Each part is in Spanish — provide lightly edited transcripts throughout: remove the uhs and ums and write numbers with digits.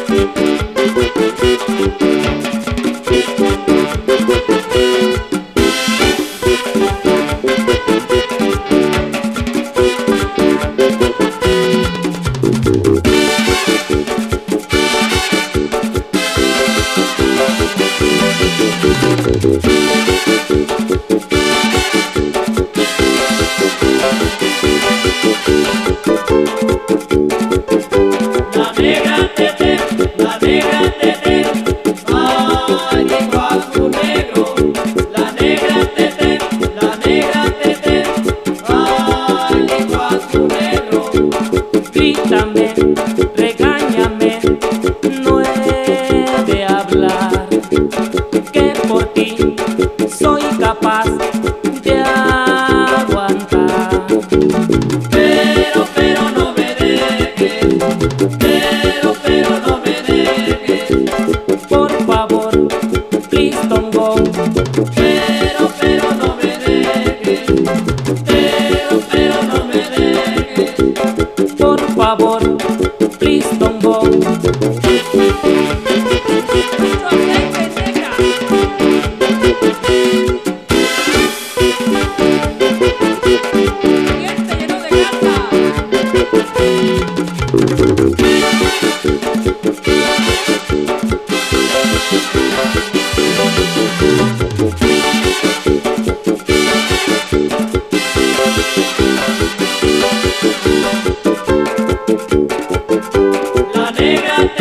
Grítame, regáñame, no he de hablar, que por ti soy capaz de aguantar. Pero no me dejes, pero no me dejes, Por favor, please don't go. pero no me dejes, pero no me dejes. Por favor, please don't go. La negra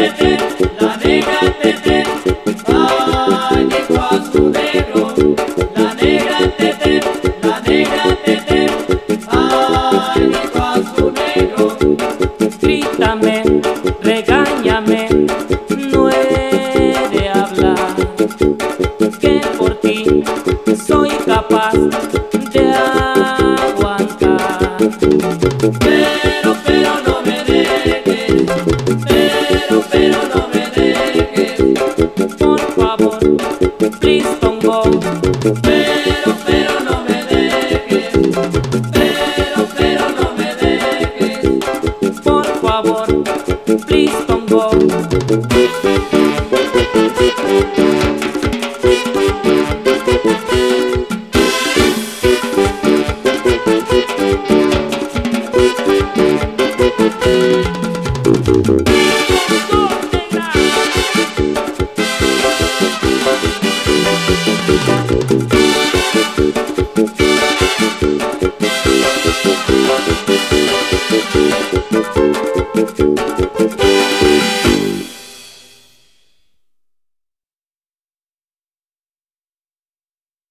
Tete, ay, dijo a su negro. La negra Tete, ay, dijo a su negro. Grítame, regáñame, no he de hablar, que por ti soy capaz de aguantar. Pero no me dejes, pero no me dejes. Por favor, please don't go. Pero no me dejes, pero no me dejes. Por favor, please don't go. Negra.